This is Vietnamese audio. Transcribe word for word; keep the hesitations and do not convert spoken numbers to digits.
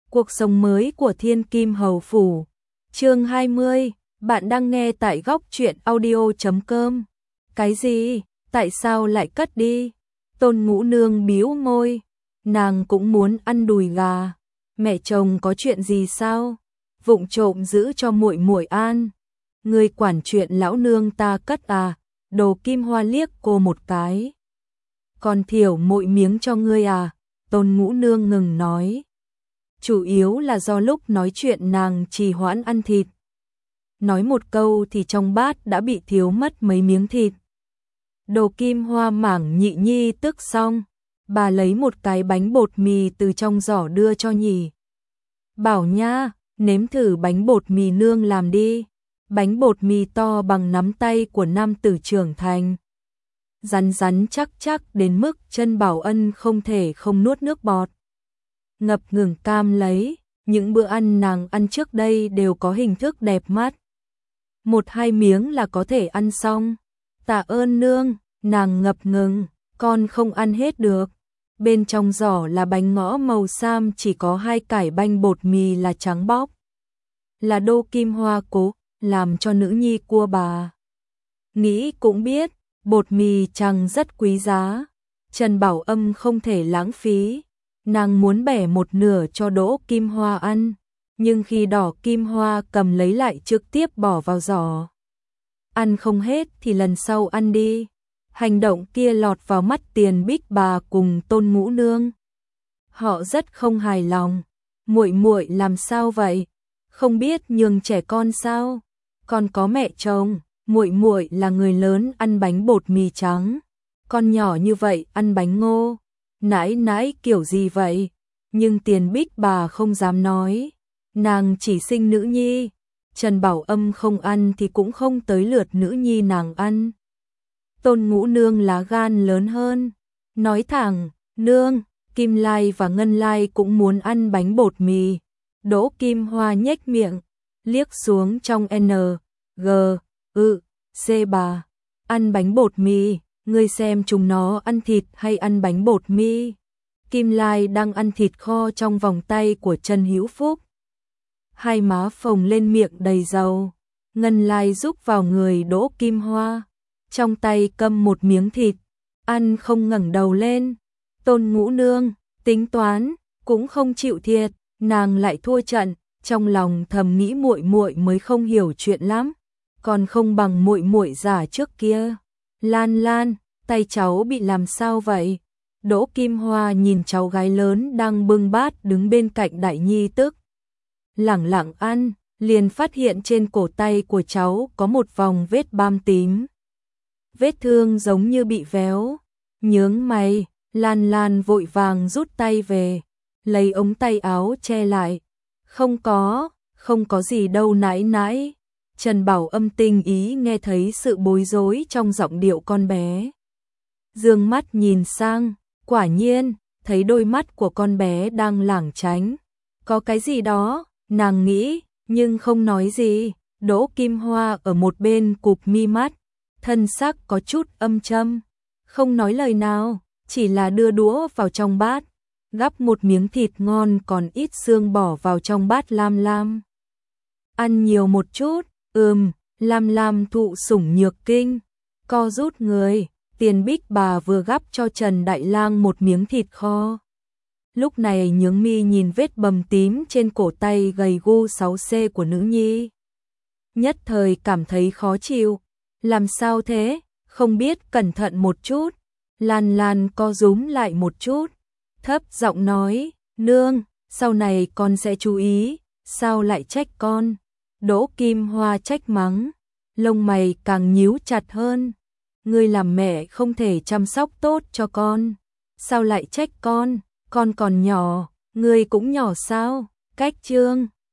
Cuộc sống mới của Thiên Kim Hầu Phủ. Chương hai mươi, bạn đang nghe tại góc truyện audio chấm com. Cái gì? Tại sao lại cất đi? Tôn Ngũ Nương bĩu môi, nàng cũng muốn ăn đùi gà. Mẹ chồng có chuyện gì sao? Vụng trộm giữ cho muội muội an. Người quản chuyện lão nương ta cất à? Đồ Kim Hoa liếc cô một cái. Còn thiểu muội miếng cho ngươi à? Tôn Ngũ Nương ngừng nói. Chủ yếu là do lúc nói chuyện nàng trì hoãn ăn thịt. Nói một câu thì trong bát đã bị thiếu mất mấy miếng thịt. Đồ Kim Hoa mảng Nhị Nhi tức xong, bà lấy một cái bánh bột mì từ trong giỏ đưa cho Nhị. Bảo nha, nếm thử bánh bột mì nương làm đi. Bánh bột mì to bằng nắm tay của nam tử trưởng thành. Rắn rắn chắc chắc đến mức chân Bảo Ân không thể không nuốt nước bọt. Ngập ngừng cam lấy, những bữa ăn nàng ăn trước đây đều có hình thức đẹp mắt. Một hai miếng là có thể ăn xong. Tạ ơn nương, nàng ngập ngừng, con không ăn hết được. Bên trong giỏ là bánh ngõ màu sam, chỉ có hai cải banh bột mì là trắng bóc. Là Đô Kim Hoa cố làm cho nữ nhi của bà. Nghĩ cũng biết, bột mì chẳng rất quý giá. Trần Bảo Âm không thể lãng phí. Nàng muốn bẻ một nửa cho Đỗ Kim Hoa ăn, nhưng khi Đỏ Kim Hoa cầm lấy lại trực tiếp bỏ vào giỏ. Ăn không hết thì lần sau ăn đi. Hành động kia lọt vào mắt Tiền Bích bà cùng Tôn Ngũ Nương. Họ rất không hài lòng. Muội muội làm sao vậy? Không biết nhường trẻ con sao? Con có mẹ chồng, muội muội là người lớn ăn bánh bột mì trắng, con nhỏ như vậy ăn bánh ngô. Nãi nãi kiểu gì vậy? Nhưng Tiền Bích bà không dám nói. Nàng chỉ sinh nữ nhi. Trần Bảo Âm không ăn thì cũng không tới lượt nữ nhi nàng ăn. Tôn Ngũ Nương lá gan lớn hơn. Nói thẳng, nương, Kim Lai và Ngân Lai cũng muốn ăn bánh bột mì. Đỗ Kim Hoa nhếch miệng, liếc xuống trong N, G, ư, C bà. Ăn bánh bột mì. Ngươi xem chúng nó ăn thịt hay ăn bánh bột mì. Kim Lai đang ăn thịt kho trong vòng tay của Trần Hữu Phúc. Hai má phồng lên, miệng đầy dầu. Ngân Lai rúc vào người Đỗ Kim Hoa, trong tay cầm một miếng thịt, ăn không ngẩng đầu lên. Tôn Ngũ Nương tính toán cũng không chịu thiệt, nàng lại thua trận, trong lòng thầm nghĩ muội muội mới không hiểu chuyện lắm, còn không bằng muội muội già trước kia. Lan Lan, tay cháu bị làm sao vậy? Đỗ Kim Hoa nhìn cháu gái lớn đang bưng bát đứng bên cạnh Đại Nhi tức lẳng lặng ăn, liền phát hiện trên cổ tay của cháu có một vòng vết bám tím. Vết thương giống như bị véo. Nhướng mày, Lan Lan vội vàng rút tay về, lấy ống tay áo che lại. Không có, không có gì đâu nãi nãi. Trần Bảo Âm tinh ý nghe thấy sự bối rối trong giọng điệu con bé. Dương mắt nhìn sang, quả nhiên, thấy đôi mắt của con bé đang lảng tránh. Có cái gì đó, nàng nghĩ, nhưng không nói gì. Đỗ Kim Hoa ở một bên cụp mi mắt, thân sắc có chút âm châm. Không nói lời nào, chỉ là đưa đũa vào trong bát, gắp một miếng thịt ngon còn ít xương bỏ vào trong bát Lam Lam. Ăn nhiều một chút. Ừm, Lam Lam thụ sủng nhược kinh, co rút người. Tiền Bích bà vừa gắp cho Trần Đại Lang một miếng thịt kho. Lúc này nhướng mi nhìn vết bầm tím trên cổ tay gầy gu sáu C của nữ nhi. Nhất thời cảm thấy khó chịu. Làm sao thế? Không biết cẩn thận một chút. Lan Lan co rúm lại một chút, thấp giọng nói, nương, sau này con sẽ chú ý. Sao lại trách con? Đỗ Kim Hoa trách mắng, lông mày càng nhíu chặt hơn. Ngươi làm mẹ không thể chăm sóc tốt cho con. Sao lại trách con? Con còn nhỏ, ngươi cũng nhỏ sao? Cách chương